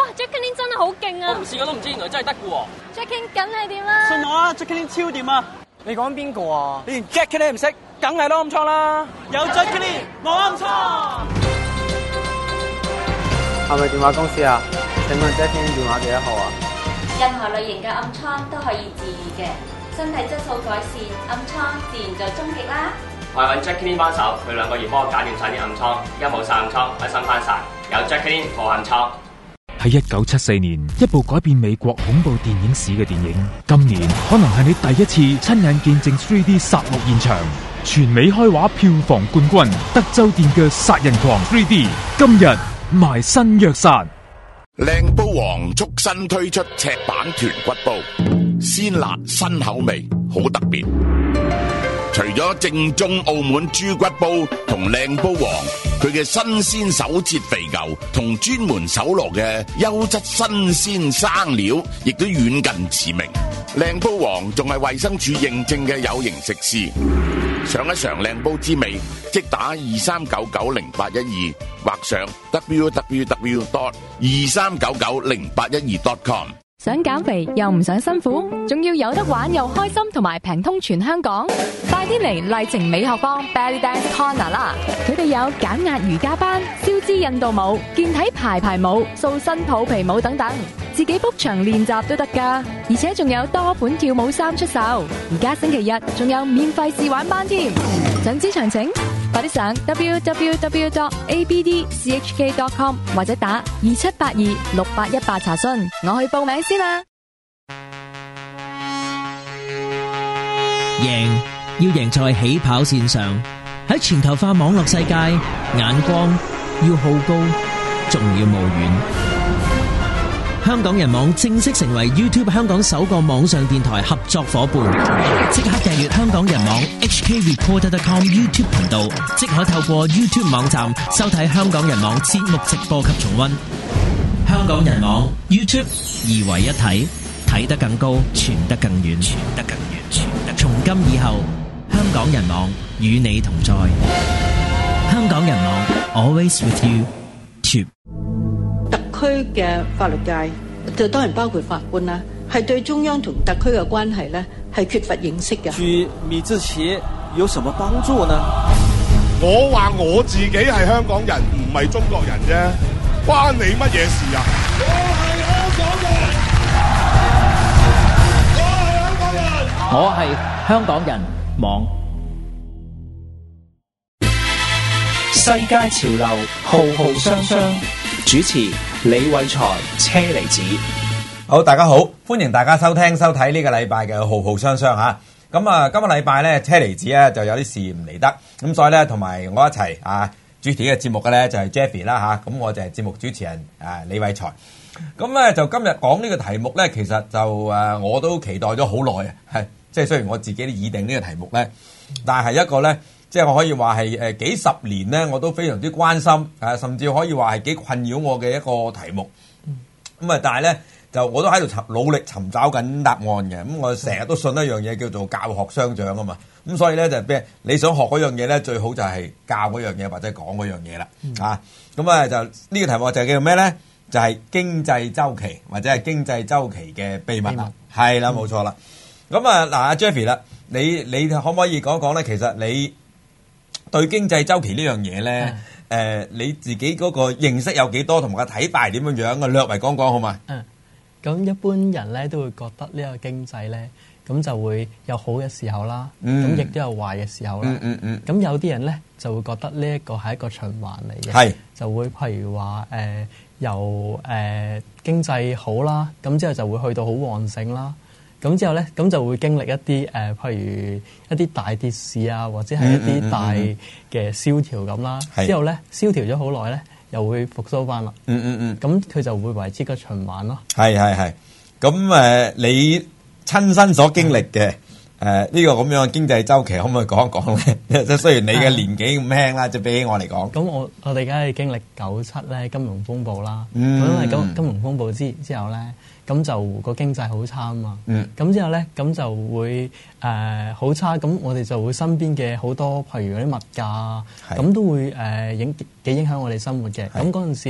，Jacqueline 真係好勁啊！ 我唔試過都唔知，原來真係得嘅喎。 Jacqueline 梗係點啦？ 信我啊 ，Jacqueline 超掂啊！你講邊個啊？你連 Jacqueline 唔識，梗係攞暗瘡啦！有 Jacqueline 冇暗瘡。 係咪電話公司啊？請問 Jacqueline 電話幾多號啊？ 任何類型嘅暗瘡都可以治癒嘅，身體質素改善，暗瘡自然就終極啦。 我係揾 Jacqueline 幫手，佢2個月幫我搞掂晒啲暗瘡，而家冇晒暗瘡，開心翻晒。有 Jacqueline 冇暗瘡。 喺1974年，一部改變美國恐怖電影史嘅電影，今年可能係你第一次親眼見證 3D 殺戮現場。全美開畫票房冠軍德州電鋸殺人狂 3D， 今日埋身虐殺。 靚煲王促新推出赤版豚骨煲，鮮辣新口味，好特別。除咗正宗澳門豬骨煲同靚煲王，佢嘅新鮮手切肥牛同專門搜羅嘅優質新鮮生料，亦都遠近馳名。靚煲王仲係衛生署認證嘅有形食肆。嘗一嘗靚煲滋味，即打23990812或上 www.23990812.com。 想減肥又唔想辛苦，仲要有得玩又開心，同埋平通全香港，快啲嚟麗晴美學坊 Belly Dance Corner 啦！佢哋有減壓瑜伽班、燒脂印度舞、健體排舞、塑身肚皮舞等等，自己 book 場練習都得㗎，而且仲有多款跳舞衫出售。而家星期日仲有免費試玩班添，想知詳情？快啲上 www.abdchk.com 或者打27826818查詢。我去報名先啦。 贏要贏在起跑線上，喺全球化網絡世界，眼光要好高，仲要無遠。香港人網正式成為 YouTube 香港首個網上電台合作夥伴，即刻訂閱香港人網 HKReporter.com YouTube 頻道，即可透過 YouTube 網站收睇香港人網節目直播及重溫。香港人網 YouTube 二為一體，睇得更高，傳得更遠，傳得更遠，傳得。從今以後，香港人網與你同在。香港人網 Always with you。 特區嘅法律界就當然包括法官啦，係對中央同特區嘅關係咧係缺乏認識嘅。 去米字旗有什麼幫助呢？ 我話我自己係香港人，唔係中國人啫，關你乜嘢事啊？我係香港人，我係香港人， 我係香港人網。 世界潮流浩浩湯湯，主持李偉才、車厘子。 好，大家好，歡迎大家收聽收睇呢個禮拜嘅浩浩湯湯吓。咁啊，今個禮拜咧，車厘子咧就有啲事唔嚟得，咁所以咧同埋我一齊主持呢個節目嘅咧就係 Jeffy 啦吓，咁我就係節目主持人李偉才。咁咧就今日講呢個題目咧，其實就我都期待咗好耐啊，係即係雖然我自己都擬定呢個題目咧，但係一個咧。即係我可以話係幾十年咧，我都非常之關心，甚至可以話係幾困擾我嘅一個題目。咁啊，但係咧就我都喺度努力尋找緊答案嘅。咁我成日都信一樣嘢叫做教學相長啊嘛。咁所以咧就咩？你想學嗰樣嘢咧，最好就係教嗰樣嘢或者講嗰樣嘢啦。咁啊就呢個題目就叫做咩咧？就係經濟週期或者係經濟週期嘅秘密啦。係啦，冇錯啦。咁啊嗱，阿 Jeffy 啦，你可唔可以講一講咧？其實你對經濟週期呢樣嘢咧，你自己嗰個認識有幾多，同埋個睇法係點樣樣嘅？略為講講好嘛？ 咁一般人咧都會覺得呢個經濟咧，咁就會有好嘅時候啦，咁亦都有壞嘅時候啦。咁有啲人咧就會覺得呢一個係一個循環嚟嘅，就會譬如話由經濟好啦，咁之後就會去到好旺盛啦。咁之後咧，咁就會經歷一啲譬如一啲大跌市啊，或者係一啲大嘅蕭條咁啦。之後咧，蕭條咗好耐咧，又會復甦翻啦。咁佢就會為之個循環咯。 係。咁你親身所經歷嘅呢個咁樣嘅經濟週期，可唔可以講一講咧？即係雖然你嘅年紀咁輕啦，即係比起我嚟講。 咁我哋梗係經歷97咧金融風暴啦。因為金融風暴之後咧。咁就個經濟好差啊嘛，咁之後咧，咁就會好差，咁我哋就會身邊嘅好多，譬如嗰啲物價，咁都會幾影響我哋生活嘅。咁嗰陣時咧，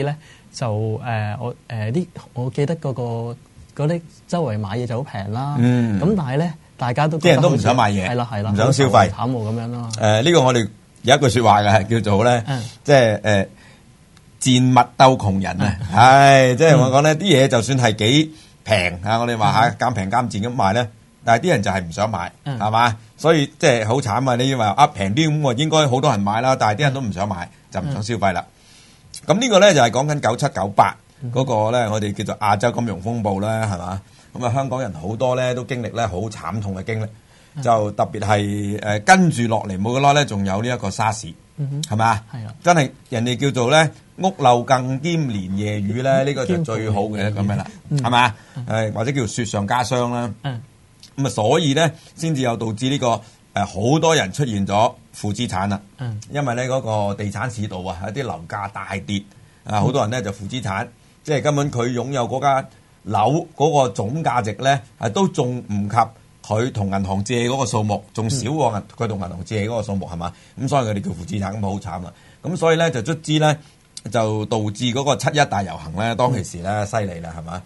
我記得嗰啲周圍買嘢就好平啦。咁但係咧，大家都啲人都唔想買嘢， 係啦， 唔想消費， 慘喎咁樣咯。 呢個我哋有一句説話嘅，叫做咧，即係賤物鬥窮人啊！係即係我講咧，啲嘢就算係幾平啊，我哋話嚇減平減賤咁賣咧，但係啲人就係唔想買，係嘛？所以即係好慘啊！你話平啲咁，應該好多人買啦，但係啲人都唔想買，就唔想消費啦。咁呢個咧就係講緊97、98嗰個咧，我哋叫做亞洲金融風暴啦，係嘛？咁啊，香港人好多咧都經歷咧好慘痛嘅經歷，就特別係跟住落嚟冇幾耐咧，仲有呢一個沙士，係咪啊？係啊！真係人哋叫做咧屋漏更兼連夜雨咧，呢個就最好嘅咁樣啦，係咪啊？或者叫雪上加霜啦。咁啊，所以咧先至有導致呢個好多人出現咗負資產啦。因為咧嗰個地產市道啊，一啲樓價大跌啊，好多人咧就負資產，即係根本佢擁有嗰間樓嗰個總價值咧，都仲唔及佢同銀行借嗰個數目，仲少過佢同銀行借嗰個數目，係嘛？咁所以佢哋叫負資產，咁好慘啦。咁所以咧就卒之咧就導致嗰個7·1大遊行咧，當其時咧犀利啦，係嘛？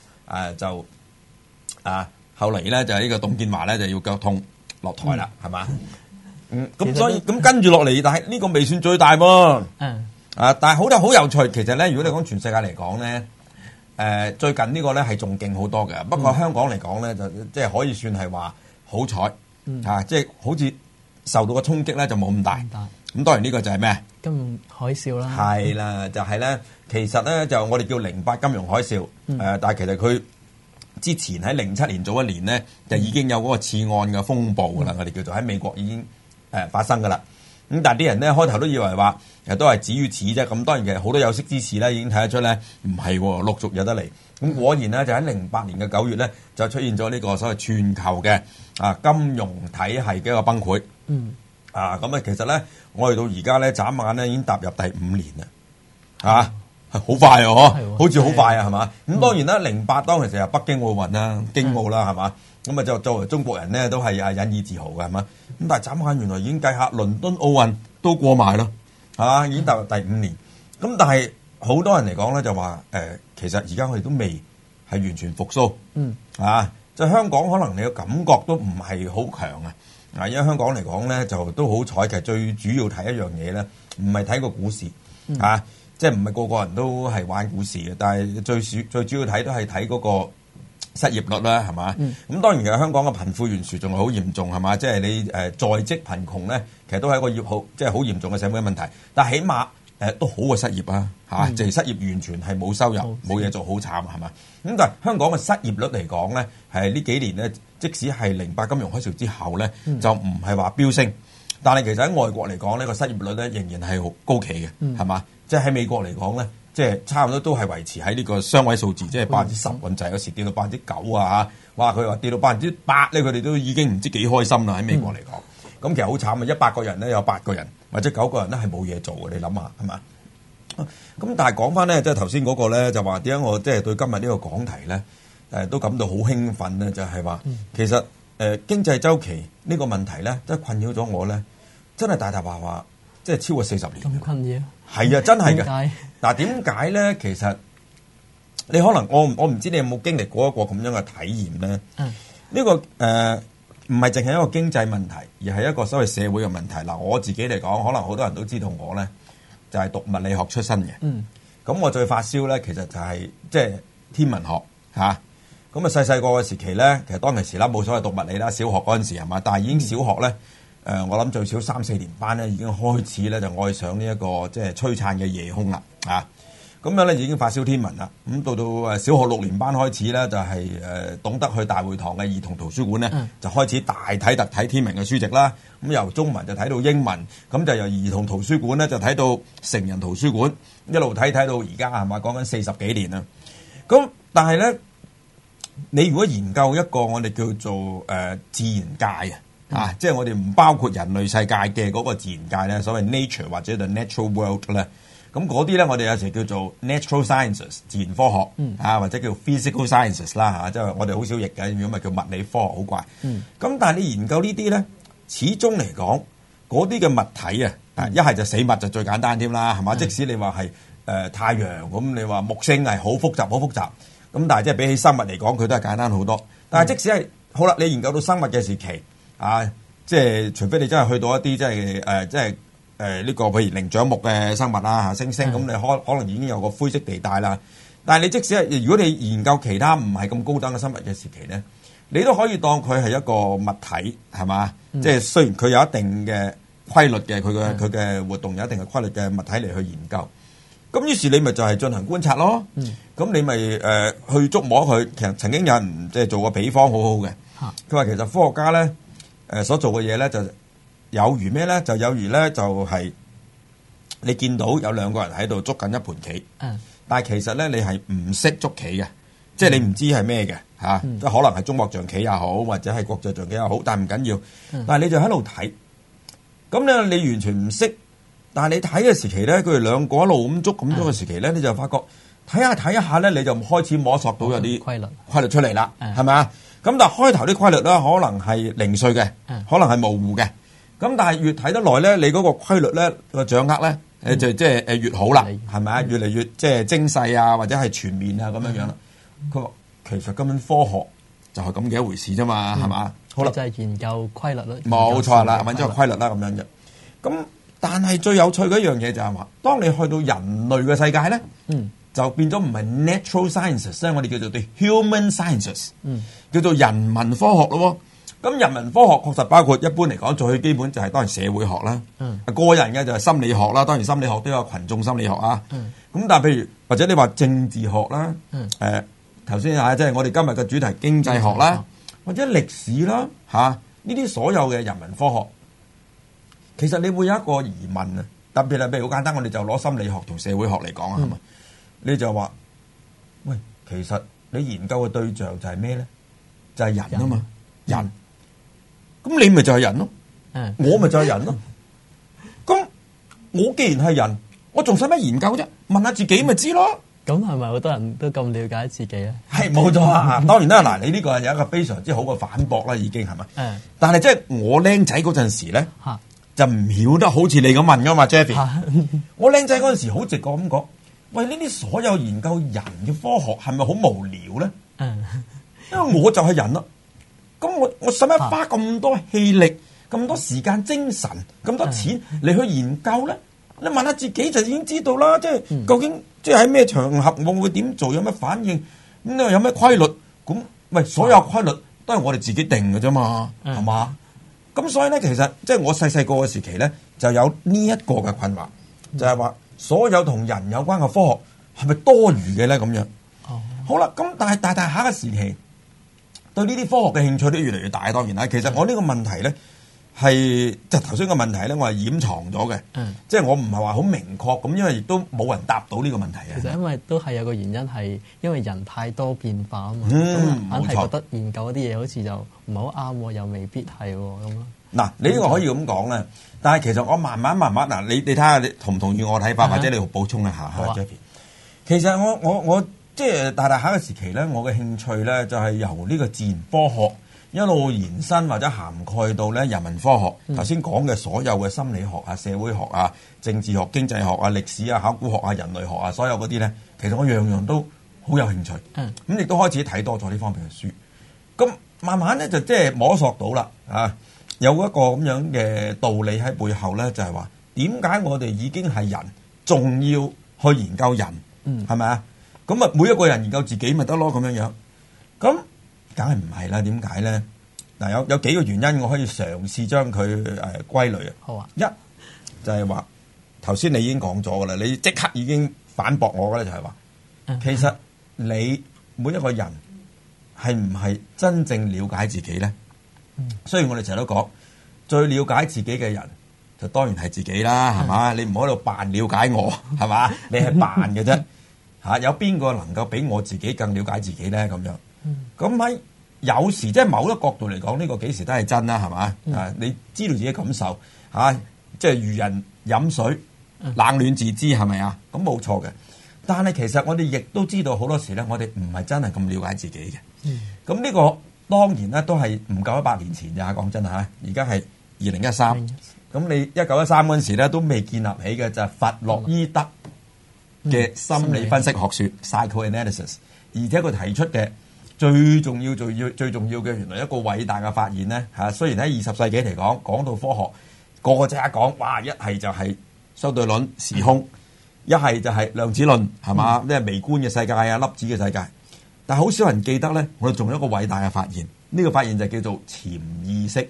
後嚟咧就係呢個董建華咧就要腳痛落台啦，係嘛？咁所以咁跟住落嚟，但係呢個未算最大噃。但係好有趣。其實咧，如果你講全世界嚟講咧，最近呢個咧係仲勁好多嘅。不過香港嚟講咧，就即係可以算係話好彩即係好似受到個衝擊咧就冇咁大。咁當然呢個就係咩？ 金融海嘯啦。係啦，就係咧，其實咧就我哋叫08金融海嘯。但係其實佢之前喺07年早一年咧，就已經有嗰個次按嘅風暴㗎啦。我哋叫做喺美國已經發生㗎啦。咁但係啲人咧開頭都以為話都係止於此啫。咁當然其實好多有識之士咧已經睇得出咧唔係喎，陸續有得嚟。咁果然咧就喺08年嘅9月咧就出現咗呢個所謂全球嘅金融體系嘅一個崩潰。咁其實咧我哋到而家咧眨眼咧已經踏入第5年啦。好快好似好快係嘛？咁當然啦，08當其時係北京奧運啦、京奧啦係嘛？咁啊就作為中國人咧都係引以自豪嘅係嘛？咁但係眨眼原來已經計下倫敦奧運都過埋咯，係嘛？已經踏入第5年。咁但係好多人嚟講咧就話其實而家我哋都未係完全復甦。就香港可能你嘅感覺都唔係好強啊！因為香港嚟講咧就都好彩，其實最主要睇一樣嘢咧，唔係睇個股市即係唔係個個人都係玩股市嘅，但係最主要睇都係睇嗰個失業率啦，係嘛？咁當然其實香港嘅貧富懸殊仲係好嚴重係嘛？即係你在職貧窮咧，其實都係一個即係好嚴重嘅社會問題。但係起碼都好過失業啊嚇！即係失業完全係冇收入冇嘢做，好慘係嘛？咁但係香港嘅失業率嚟講咧，係呢幾年咧，即使係08金融海嘯之後咧，就唔係話飆升，但係其實喺外國嚟講呢個失業率咧仍然係好高企嘅，係嘛？即係喺美國嚟講咧，即係差唔多都係維持喺呢個雙位數字，即係10%咁滯，有時跌到9%啊！哇，佢話跌到8%咧，佢哋都已經唔知幾開心啦！喺美國嚟講，咁其實好慘啊！100個人咧有8個人或者9個人咧係冇嘢做嘅，你諗下係嘛？咁但係講翻咧，即係頭先嗰個咧就話點解我即係對今日呢個講題咧都感到好興奮咧，就係話其實經濟週期呢個問題咧，即係困擾咗我咧，真係大話即係超過40年。 咁困擾？係啊，真係嘅。嗱，點解咧？其實你可能我唔知你有冇經歷過一個咁樣嘅體驗咧？呢個唔係淨係一個經濟問題，而係一個所謂社會嘅問題。嗱，我自己嚟講，可能好多人都知道我咧就係讀物理學出身嘅。咁我最發燒咧，其實就係即係天文學嚇。咁細個嘅時期咧，其實當其時啦冇所謂讀物理啦，小學嗰陣時係嘛，但係已經小學咧。我諗最少3-4年班咧，已經開始咧就愛上呢一個即係璀璨嘅夜空啦，咁樣咧已經發燒天文啦。咁到小學6年班開始咧，就係懂得去大會堂嘅兒童圖書館咧，就開始大睇特睇天文嘅書籍啦。咁由中文就睇到英文，咁就由兒童圖書館咧就睇到成人圖書館，一路睇到而家係嘛，講緊40幾年啦。咁但係咧，你如果研究一個我哋叫做自然界即係我哋唔包括人類世界嘅嗰個自然界咧，所謂 nature 或者 the natural world 咧，咁嗰啲咧我哋有時叫做 natural sciences 自然科學或者叫 physical sciences 啦即係我哋好少譯嘅，如果咪叫物理科學好怪。咁但係你研究呢啲咧，始終嚟講嗰啲嘅物體一係就死物就最簡單添啦，係嘛？即使你話係太陽咁，你話木星係好複雜，好複雜。咁但係即係比起生物嚟講，佢都係簡單好多。但係即使係好啦，你研究到生物嘅時期啊，即係除非你真係去到一啲即係呢個譬如靈長目嘅生物啦，猩猩咁，你可能已經有個灰色地帶啦。但係你即使係如果你研究其他唔係咁高等嘅生物嘅時期咧，你都可以當佢係一個物體係嘛？即係雖然佢有一定嘅規律嘅，佢嘅活動有一定嘅規律嘅物體嚟去研究。咁於是你咪就係進行觀察咯。咁你咪去觸摸佢。其實曾經有人即係做個比方好好嘅。佢話其實科學家咧所做嘅嘢咧就有如咩咧？就有如咧就係你見到有兩個人喺度捉緊一盤棋。但係其實咧你係唔識捉棋嘅，即係你唔知係咩嘅嚇。即係可能係中國象棋也好，或者係國際象棋也好，但係唔緊要。但係你就喺度睇。咁咧你完全唔識。但係你睇嘅時期咧，佢哋兩個一路咁捉嘅時期咧，你就發覺睇下下咧，你就開始摸索到有啲規律出嚟啦，係咪啊？咁但係開頭啲規律咧，可能係零碎嘅，可能係模糊嘅。咁但係越睇得耐咧，你嗰個規律咧個掌握咧，就即係越好啦，係咪啊？越嚟越即係精細啊，或者係全面啊咁樣樣啦。佢話其實根本科學就係咁嘅一回事啫嘛，係嘛？好啦， 就係研究規律啦。 冇錯啦，揾咗個規律啦咁樣嘅。咁但係最有趣嘅一樣嘢就係話，當你去到人類嘅世界咧，就變咗唔係 natural sciences 咧，我哋叫做對 human sciences，叫做人文科學咯。咁人文科學確實包括一般嚟講最基本就係當然社會學啦，個人嘅就係心理學啦，當然心理學都有群眾心理學啊。咁但係譬如或者你話政治學啦，頭先即係我哋今日嘅主題經濟學啦，或者歷史啦呢啲所有嘅人文科學。其實你會有一個疑問啊，特別係譬如好簡單，我哋就攞心理學同社會學嚟講啊，係嘛？你就話，喂，其實你研究嘅對象就係咩咧？就係人啊嘛，人。咁你咪就係人咯，我咪就係人咯。咁我既然係人，我仲使乜研究啫？問下自己咪知咯。 咁係咪好多人都咁了解自己咧？ 係冇錯啊！當然啦，嗱，你呢個係有一個非常之好嘅反駁啦，已經係咪？但係即係我僆仔嗰陣時咧。就唔曉得好似你咁問噶嘛 Jeffy 我僆仔嗰陣時好直覺咁講，喂，呢啲所有研究人嘅科學係咪好無聊咧？因為我就係人咯，咁我使乜花咁多氣力、咁多時間、精神、咁多錢嚟去研究咧？你問下自己就已經知道啦，即係究竟即係喺咩場合我會點做，有咩反應，咁你話有咩規律？咁喂，所有規律都係我哋自己定嘅啫嘛，係嘛？咁所以咧，其實即係我細個嘅時期咧，就有呢一個嘅困惑，就係話所有同人有關嘅科學係咪多餘嘅咧？咁樣，好啦，咁但係大下嘅時期，對呢啲科學嘅興趣都越嚟越大。當然啦，其實我呢個問題咧係即係頭先個問題咧，我係掩藏咗嘅，即係我唔係話好明確咁，因為亦都冇人答到呢個問題啊。 其實因為都係有個原因係因為人太多變化啊嘛，硬係覺得研究嗰啲嘢好似就唔係好啱，又未必係咁咯。 嗱，你呢個可以咁講咧，但係其實我慢慢嗱，你睇下你同唔同意我睇法，或者你補充一下 Jeffy。其實我即係大下嘅時期咧，我嘅興趣咧就係由呢個自然科學一路延伸或者涵蓋到咧人文科學。頭先講嘅所有嘅心理學啊、社會學啊、政治學、經濟學啊、歷史啊、考古學啊、人類學啊，所有嗰啲咧，其實我樣樣都好有興趣。咁亦都開始睇多咗呢方面嘅書。咁慢慢咧就即係摸索到啦啊！有一個咁樣嘅道理喺背後咧，就係話點解我哋已經係人，仲要去研究人，係咪啊？咁啊，每一個人研究自己咪得咯，咁樣樣。咁梗係唔係啦？點解咧？嗱，有幾個原因，我可以嘗試將佢歸類啊。好啊。一就係話頭先你已經講咗噶啦，你即刻已經反駁我嘅咧，就係話其實你每一個人係唔係真正了解自己咧？雖然我哋成日都講最了解自己嘅人就當然係自己啦，係嘛？你唔好喺度扮了解我，係嘛？你係扮嘅啫嚇。有邊個能夠比我自己更了解自己咧？咁樣咁喺有時即係某一個角度嚟講，呢個幾時都係真啦，係嘛？你知道自己感受嚇，即係如人飲水，冷暖自知，係咪啊？咁冇錯嘅。但係其實我哋亦都知道好多時咧，我哋唔係真係咁了解自己嘅。咁呢個當然咧，都係唔夠100年前咋，講真嚇。而家係2013，咁你1913嗰陣時咧都未建立起嘅就係弗洛伊德嘅心理分析學說 psychoanalysis， 而且佢提出嘅最重要嘅，原來一個偉大嘅發現咧嚇。雖然喺20世紀嚟講到科學，個個即刻講，哇！一係就係相對論時空，一係就係量子論，係嘛？即係微觀嘅世界啊，粒子嘅世界。但係好少人記得咧，我哋仲有一個偉大嘅發現，呢個發現就叫做潛意識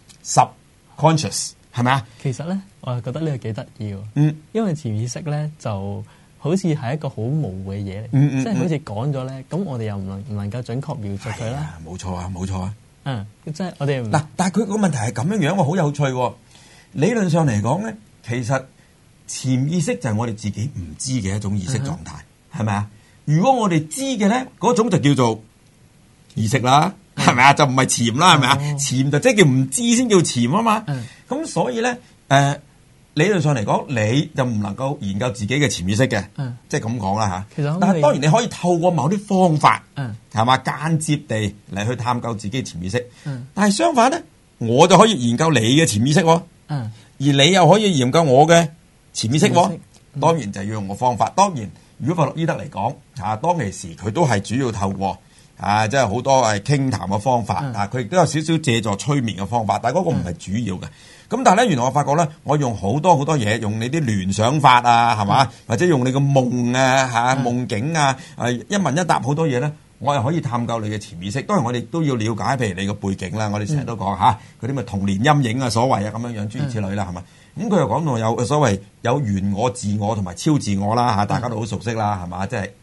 subconscious， 係咪啊？ 其實咧，我係覺得呢個幾得意喎。因為潛意識咧就好似係一個好模糊嘅嘢嚟，即係好似講咗咧，咁我哋又唔能夠準確描述佢啦。 冇錯啊。 即係我哋嗱，但係佢個問題係咁樣樣，好有趣喎。理論上嚟講咧，其實潛意識就係我哋自己唔知嘅一種意識狀態，係咪啊？如果我哋知嘅咧，嗰種就叫做意識啦，係咪啊？就唔係潛啦，係咪啊？潛就即係叫唔知先叫潛啊嘛。咁所以咧，理論上嚟講，你就唔能夠研究自己嘅潛意識嘅，即係咁講啦嚇。但係當然你可以透過某啲方法，係嘛，間接地嚟去探究自己潛意識。但係相反咧，我就可以研究你嘅潛意識喎，而你又可以研究我嘅潛意識喎。當然就要用個方法。當然，如果弗洛伊德嚟講，當其時佢都係主要透過即係好多傾談嘅方法，佢亦都有少少借助催眠嘅方法，但係嗰個唔係主要嘅。咁但係咧，原來我發覺咧，我用好多嘢，用你啲聯想法啊，係嘛，或者用你個夢啊、夢境啊，一問一答好多嘢咧，我係可以探究你嘅潛意識。當然我哋都要了解，譬如你個背景啦，我哋成日都講嗰啲咪童年陰影啊，所謂啊咁樣諸如此類啦，係嘛。咁佢又講到有所謂有原我、自我同埋超自我啦，大家都好熟悉啦，係嘛，即係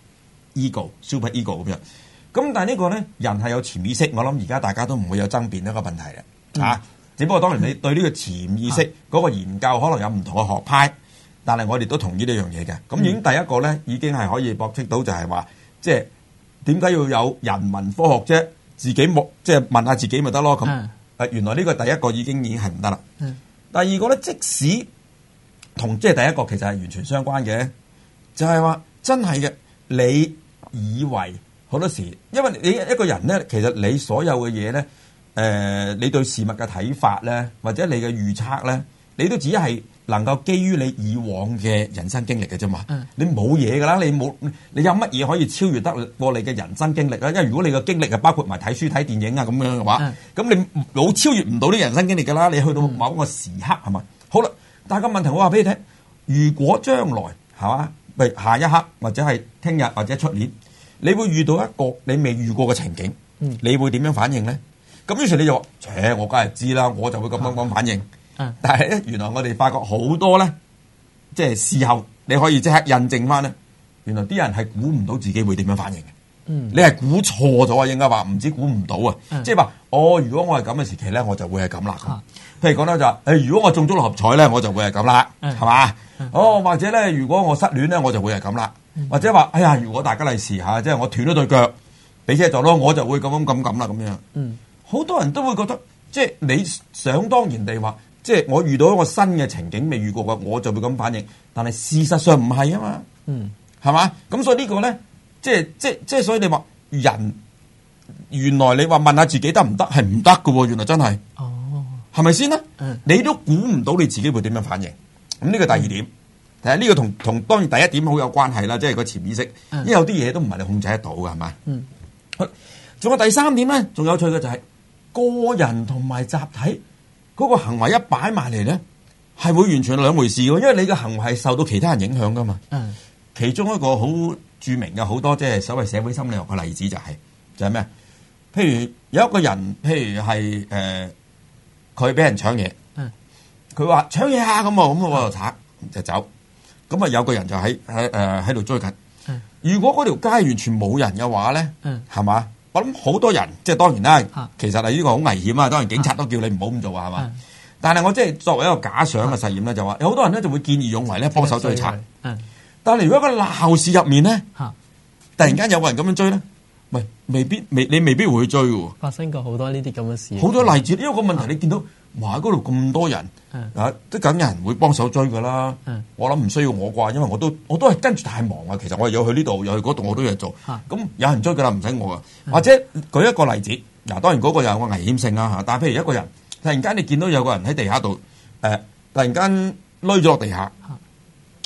ego、super ego 咁樣。咁但係呢個咧，人係有潛意識，我諗而家大家都唔會有爭辯一個問題嘅，只不過當然你對呢個潛意識嗰個研究可能有唔同嘅學派，但係我哋都同意呢樣嘢嘅。咁已經第一個咧，已經係可以駁斥到就係話，即係點解要有人文科學啫？自己即係問下自己咪得咯。咁原來呢個第一個已經係唔得啦。第二個咧，即使同即係第一個其實係完全相關嘅，就係話真係嘅，你以為好多時，因為你一個人咧，其實你所有嘅嘢咧。你對事物嘅睇法咧，或者你嘅預測咧，你都只係能夠基於你以往嘅人生經歷嘅啫嘛。你冇嘢噶啦，你有乜嘢可以超越得過你嘅人生經歷咧？因為如果你嘅經歷係包括埋睇書睇電影啊咁樣嘅話，咁你冇超越唔到啲人生經歷噶啦。你去到某個時刻係咪？好啦，但係個問題我話俾你聽，如果將來係嘛，譬如下一刻或者係聽日或者出年，你會遇到一個你未遇過嘅情景，你會點樣反應咧？咁於是你就話，我梗係知啦，我就會咁反應。但係咧，原來我哋發覺好多咧，即係事後你可以即刻印證翻咧，原來啲人係估唔到自己會點樣反應嘅。你係估錯咗啊，應該話唔止估唔到啊，即係話如果我係咁嘅時期咧，我就會係咁啦。譬如講咧就話，如果我中咗六合彩咧，我就會係咁啦，係嘛？或者咧，如果我失戀咧，我就會係咁啦。或者話，如果大家利是嚇，即係我斷咗對腳，俾車撞到，我就會咁啦咁樣。好多人都會覺得，即係你想當然地話，即係我遇到一個新嘅情景未遇過嘅，我就會咁反應。但係事實上唔係啊嘛，係嘛？咁所以呢個咧，即係所以你話人原來你話問下自己得唔得係唔得㗎喎，原來真係，係咪先咧？你都估唔到你自己會點樣反應。咁呢個第二點，其實呢個同當然第一點好有關係啦，即係個潛意識，因為有啲嘢都唔係你控制得到嘅，係咪？仲有第三點咧，仲有趣嘅就係。個人同埋集體嗰個行為一擺埋嚟咧，係會完全兩回事嘅，因為你嘅行為係受到其他人影響噶嘛。其中一個好著名嘅好多即係所謂社會心理學嘅例子就係咩？譬如有一個人，譬如係佢俾人搶嘢，佢話搶嘢啊咁我就拆就走，咁有個人就喺度追緊。如果嗰條街完全冇人嘅話咧，係嘛？我諗好多人，即係當然啦，其實係呢個好危險啊！當然警察都叫你唔好咁做啊，係嘛？但係我即係作為一個假想嘅實驗咧，就話有好多人咧就會見義勇為咧幫手追賊。但係如果一個鬧市入面咧，突然間有個人咁樣追咧，你未必會去追喎。 發生過好多呢啲咁嘅事， 好多例子。因為個問題你見到哇喺嗰度咁多人都梗有人會幫手追㗎啦。我諗唔需要我啩，因為我都係跟住太忙啊。其實我有去呢度，有去嗰度，我都有做。咁有人追㗎啦，唔使我㗎。或者舉一個例子，當然嗰個有個危險性啦。但係譬如一個人突然間你見到有個人喺地下度突然間攆咗落地下，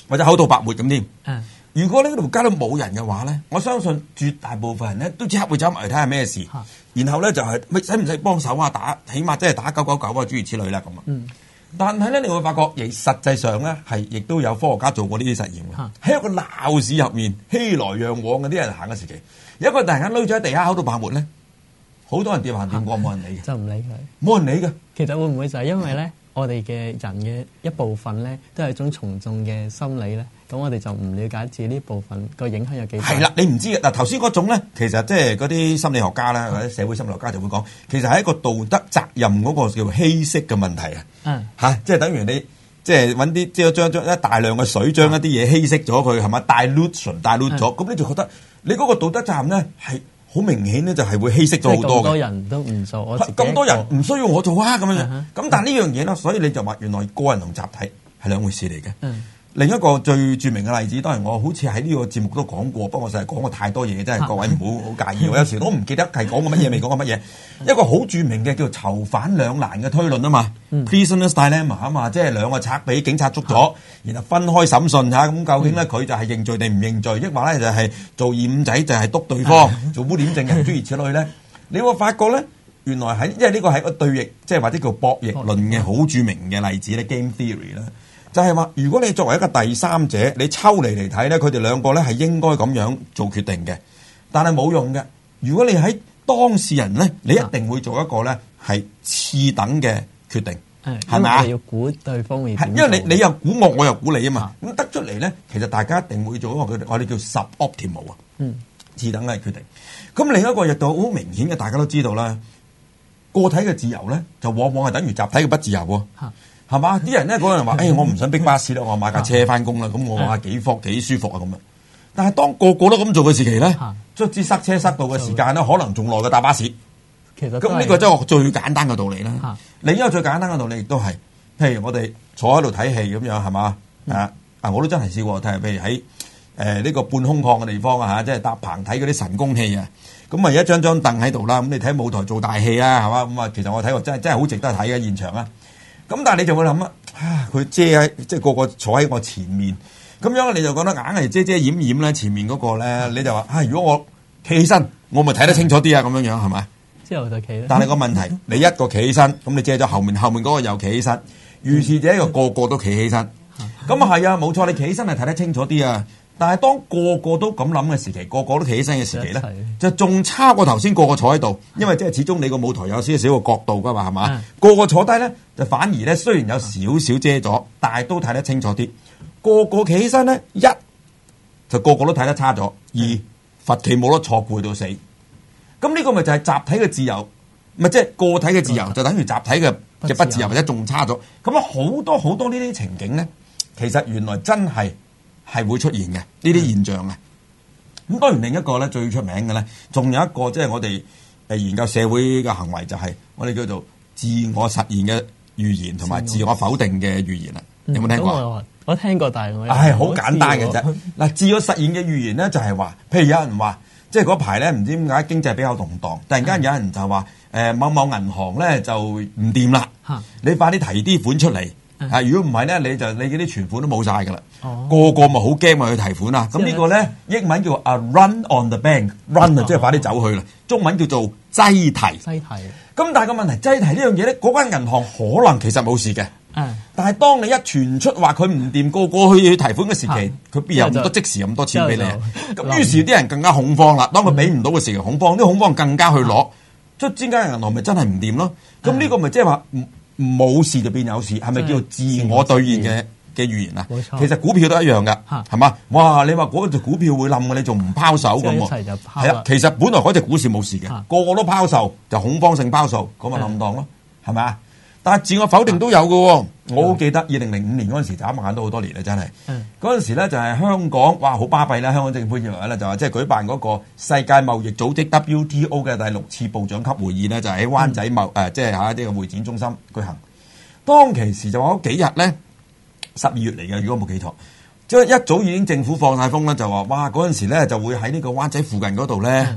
或者口吐白沫咁添。 嗯如果呢條街都冇人嘅話咧，我相信絕大部分人咧都即刻會走埋嚟睇下咩事，然後咧就係使唔使幫手啊？起碼即係打999啊，諸如此類啦咁啊。但係咧，你會發覺，實際上咧係亦都有科學家做過呢啲實驗嘅。喺一個鬧市入面，熙來攘往嘅啲人行嘅時期，有一個突然間攏咗喺地下口度白沫咧，好多人掂行掂過，冇人理嘅， 就唔理佢， 冇人理嘅。 其實會唔會就係因為咧，我哋嘅人嘅一部分咧，都係一種從眾嘅心理咧？咁我哋就唔了解自己呢部分個影響有幾大。 係啦，你唔知嘅嗱，頭先嗰種咧，其實即係嗰啲心理學家啦，或者社會心理學家就會講，其實係一個道德責任嗰個叫稀釋嘅問題啊。即係等於你即係揾啲即係將一大量嘅水將一啲嘢稀釋咗佢係咪 dilute 咗，咁你就覺得你嗰個道德責任咧係好明顯咧，就係會稀釋咗好多嘅。咁多人都唔做，我自己咁多人唔需要我做啊咁樣。咁但係呢樣嘢咧，所以你就話原來個人同集體係兩回事嚟嘅。另一個最著名嘅例子，當然我好似喺呢個節目都講過，不過我實係講過太多嘢，真係各位唔好介意。我有時都唔記得係講過乜嘢，未講過乜嘢。一個好著名嘅叫囚犯兩難嘅推論啊嘛，Prisoner's Dilemma 啊嘛，即係兩個賊俾警察捉咗，然後分開審訊嚇，咁究竟咧佢就係認罪定唔認罪，抑或咧就係做二五仔就係督對方，做污點證人諸如此類咧？你會發覺咧，原來喺因為呢個係一個對弈，即係或者叫博弈論嘅好著名嘅例子咧 ，game theory 啦。就係話，如果你作為一個第三者，你抽離嚟睇咧，佢哋兩個咧係應該咁樣做決定嘅，但係冇用嘅。如果你喺當事人咧，你一定會做一個咧係次等嘅決定，係咪啊？ 要估對方會點， 因為你又估我又估你啊嘛。咁得出嚟咧，其實大家一定會做一個我哋叫 suboptimal 啊，次等嘅決定。咁另一個亦都好明顯嘅，大家都知道啦，個體嘅自由咧，就往往係等於集體嘅不自由喎。係嘛？啲人咧嗰陣話，我唔想逼巴士啦，我買架車翻工啦。咁我話幾舒服啊咁啊！但係當個個都咁做嘅時期咧，卒之塞車塞到嘅時間咧，可能仲耐過搭巴士。其實咁呢個真係最簡單嘅道理啦。另一個最簡單嘅道理亦都係，譬如我哋坐喺度睇戲咁樣係嘛？我都真係試過睇，譬如喺呢個半空曠嘅地方啊，即係搭棚睇嗰啲神功戲啊。咁啊，有一張凳喺度啦。咁你睇舞台做大戲啊，係嘛？咁啊，其實我睇過真係好值得睇嘅現場啊。咁但係你就會諗啊，佢遮喺即係個個坐喺我前面，咁樣你就覺得硬係遮遮掩掩咧，前面嗰個咧，你就話如果我企起身，我咪睇得清楚啲啊，咁樣樣係咪？ 之後就企啦。但係個問題，你一個企起身，咁你遮咗後面嗰個又企起身，於是者個個都企起身，咁啊係啊，冇錯，你企起身係睇得清楚啲啊。但係當個個都咁諗嘅時期，個個都企起身嘅時期咧，就仲差過頭先個個坐喺度，因為即係始終你個舞台有少少個角度噶嘛，係嘛？個個坐低咧，就反而咧雖然有少少遮咗，但係都睇得清楚啲。個個企起身咧，一就個個都睇得差咗，二罰企冇得坐攰到死。咁呢個咪就係集體嘅自由，咪即係個體嘅自由，就等於集體嘅不自由，或者仲差咗。咁啊好多好多呢啲情景咧，其實原來真係會出現嘅呢啲現象嘅。咁當然另一個咧最出名嘅咧，仲有一個即係我哋研究社會嘅行為，就係我哋叫做自我實現嘅預言同埋自我否定嘅預言啦。有冇聽過？ 我聽過，但係我係好簡單嘅啫。嗱，自我實現嘅預言咧就係話，譬如有人話，即係嗰排咧唔知點解經濟比較動盪，突然間有人就話某某銀行咧就唔掂啦，你快啲提啲款出嚟。如果唔係咧，你嗰啲存款都冇晒㗎啦。個個咪好驚咪去提款啦。咁呢個咧英文叫 a run on the bank，run 即係快啲走去啦。中文叫做擠提。咁但係個問題，擠提呢樣嘢咧，嗰間銀行可能其實冇事嘅。但係當你一傳出話佢唔掂，個個去提款嘅時期，佢邊有咁多即時咁多錢俾你？咁於是啲人更加恐慌啦。當佢俾唔到嘅時候，恐慌，啲恐慌更加去攞。即係間銀行咪真係唔掂咯？咁呢個咪即係話冇事就變有事，係咪叫做自我兌現嘅預言啊？冇錯，其實股票都一樣噶，係嘛？哇！你話嗰隻股票會冧嘅，你仲唔拋售咁喎？係啊，其實本來嗰隻股市冇事嘅，個個都拋售，就恐慌性拋售，咁咪冧檔咯，係咪啊？但係自我否定都有嘅喎。我好記得2005年嗰陣時，眨眼都好多年啦，真係。嗰陣時咧就係香港，哇！好巴閉啦！香港政府認為咧就話即係舉辦嗰個世界貿易組織 WTO 嘅第6次部長級會議咧，就喺灣仔即係呢個會展中心舉行。當其時就話嗰幾日咧，12月嚟嘅，如果冇記錯，即係一早已經政府放晒風啦，就話哇嗰陣時咧就會喺呢個灣仔附近嗰度咧，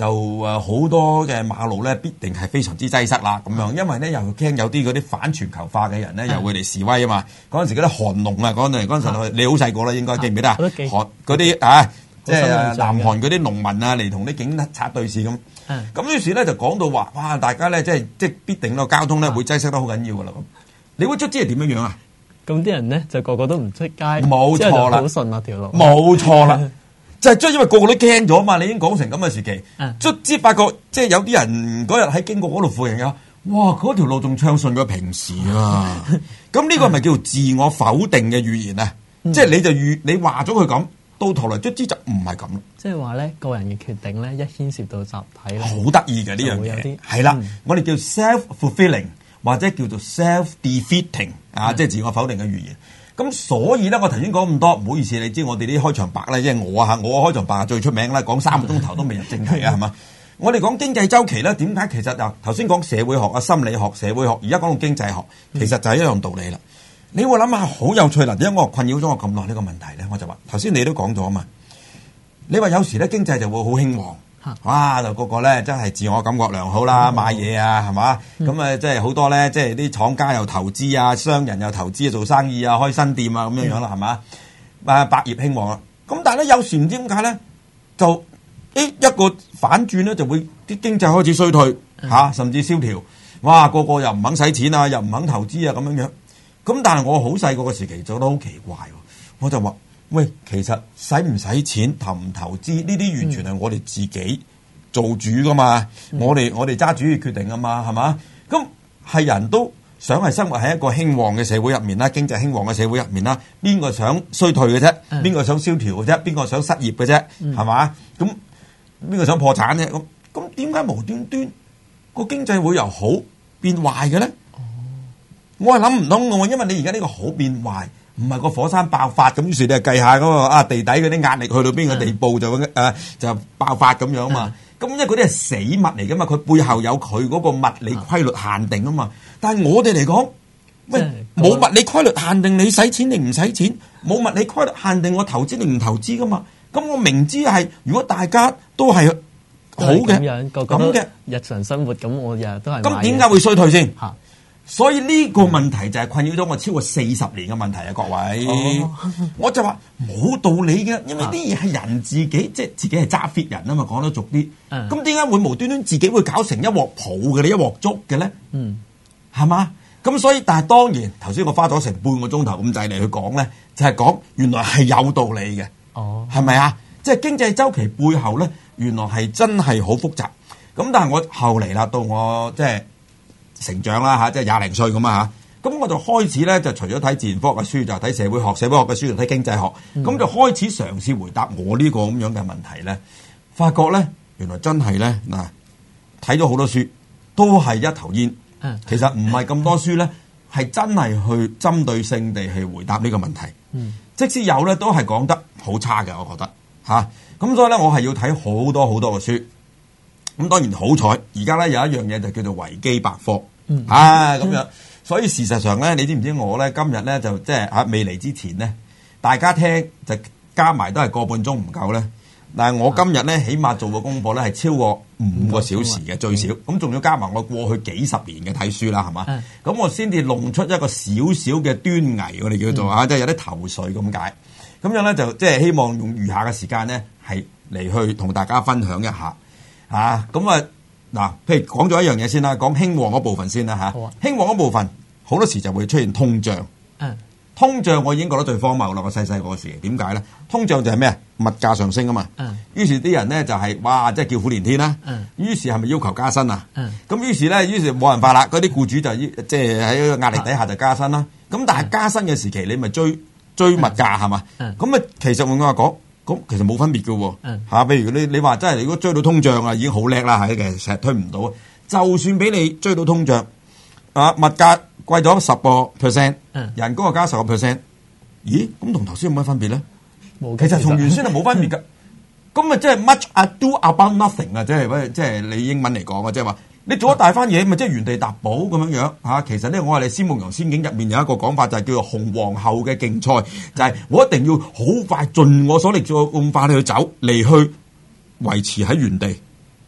就好多嘅馬路咧必定係非常之擠塞啦咁樣，因為咧又驚有啲嗰啲反全球化嘅人咧又會嚟示威啊嘛。嗰陣時嗰啲韓農啊，嗰陣時你好細個啦，應該記唔記得啊？韓嗰啲即係南韓嗰啲農民啊嚟同啲警察對視咁。咁於是咧就講到話，哇！大家咧即係必定個交通咧會擠塞得好緊要噶啦咁。你會卒之係點樣樣啊？ 咁啲人咧就個個都唔出街， 冇錯啦， 好順啊條路， 冇錯啦。就係因為個個都驚咗嘛，你已經講成咁嘅時期，卒之發覺即係有啲人嗰日喺經過嗰度附近嘅，哇！嗰條路仲暢順過平時啊！咁呢個係咪叫做自我否定嘅語言啊？即係你話咗佢咁，到頭來卒之就唔係咁咯。即係話咧，個人嘅決定咧，一牽涉到集體咧，好得意嘅呢樣嘢。係啦，我哋叫 self-fulfilling 或者叫做 self-defeating 即係自我否定嘅語言。咁所以咧，我頭先講咁多，唔好意思，你知我哋啲開場白咧，即係我開場白係最出名啦，講3個鐘頭都未入正題啊，係嘛？我哋講經濟週期咧，點解其實頭先講社會學啊、心理學、社會學，而家講到經濟學，其實就係一樣道理啦。你會諗下好有趣啦，點解我困擾咗我咁耐呢個問題咧？我就話頭先你都講咗啊嘛，你話有時咧經濟就會好興旺。哇！就個個咧真係自我感覺良好啦，買嘢啊，係嘛？咁即係好多咧，即係啲廠家又投資啊，商人又投資做生意啊，開新店啊咁樣樣啦，係嘛？百業興旺啦。咁但係咧有時唔知點解咧，就一個反轉咧，就會啲經濟開始衰退甚至蕭條。哇！個個又唔肯使錢啊，又唔肯投資啊咁樣樣。咁但係我好細個嘅時期做得好奇怪喎，我就話。喂，其實使唔使錢、投唔投資呢啲完全係我哋自己做主噶嘛，我哋揸主意決定噶嘛，係嘛？咁係人都想係生活喺一個興旺嘅社會入面啦，經濟興旺嘅社會入面啦，邊個想衰退嘅啫？邊個想蕭條嘅啫？邊個想失業嘅啫？係嘛？咁邊個想破產啫？咁點解無端端個經濟會由好變壞嘅咧？我係諗唔通嘅喎，因為你而家呢個好變壞。唔係個火山爆發咁，於是你就計下嗰個地底嗰啲壓力去到邊個地步就爆發咁樣嘛。咁因為嗰啲係死物嚟噶嘛，佢背後有佢嗰個物理規律限定啊嘛。但係我哋嚟講，喂，冇物理規律限定你使錢定唔使錢，冇物理規律限定我投資定唔投資噶嘛。咁我明知係如果大家都係好嘅咁嘅日常生活，咁我日日都係咁，點解會衰退先？所以呢個問題就係困擾咗我超過40年嘅問題啊！各位，我就話冇道理嘅，因為啲嘢係人自己，即係自己係揸 fit 人啊嘛，講得俗啲。咁點解會無端端自己會搞成一鑊泡嘅咧，一鑊粥嘅咧？係嘛？咁所以，但係當然頭先我花咗成半個鐘頭咁滯嚟去講咧，就係講原來係有道理嘅。係咪啊？即係經濟週期背後咧，原來係真係好複雜。咁但係我後嚟啦，到我即係成長啦即係20歲咁啊嚇，咁我就開始咧就除咗睇自然科學嘅書，就睇社會學嘅書，就睇經濟學，咁就開始嘗試回答我呢個咁樣嘅問題咧，發覺咧原來真係咧嗱，睇咗好多書都係一頭煙，其實唔係咁多書咧係真係去針對性地去回答呢個問題，即使有咧都係講得好差嘅，我覺得嚇，咁所以咧我係要睇好多好多嘅書。咁當然好彩，而家咧有一樣嘢就叫做維基百科，咁樣。所以事實上咧，你知唔知我咧今日咧就即係未嚟之前咧，大家聽就加埋都係個半鐘唔夠咧。但係我今日咧起碼做嘅功課咧係超過5個小時嘅最少，咁仲要加埋我過去幾十年嘅睇書啦，係嘛？咁我先至弄出一個少少嘅端倪，我哋叫做即係有啲頭緒咁解。咁樣咧就即係希望用餘下嘅時間咧係嚟去同大家分享一下。咁嗱，譬如講咗一樣嘢先啦，講興旺嗰部分先啦興旺嗰部分好多時就會出現通脹。通脹我已經覺得最荒謬啦！我細個嗰時點解咧？通脹就係咩啊？物價上升啊嘛。於是啲人咧就係哇，即係叫苦連天啦。於是係咪要求加薪啊？咁於是冇辦法啦，嗰啲僱主就即係喺個壓力底下就加薪啦。咁但係加薪嘅時期你咪追物價係嘛？咁啊其實換句話講。咁其實冇分別嘅喎，譬如你話真係如果追到通脹啊，已經好叻啦，其實成日推唔到。就算俾你追到通脹，物價貴咗10%，人工又加10%，咦？咁同頭先有乜分別咧？其實同原先係冇分別嘅。咁啊，即係 much ado about nothing 啊，即係你英文嚟講啊，即係話你做咗大番嘢，咪即係原地踏步咁樣樣。其實咧，我話你《仙夢遊仙境》入面有一個講法，就係叫做紅皇后嘅競賽，就係我一定要好快盡我所力，咁快去走嚟去維持喺原地。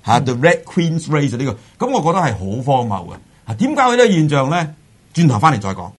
The Red Queen's Race 呢個，咁我覺得係好荒謬嘅。點解會呢個現象咧？轉頭翻嚟再講。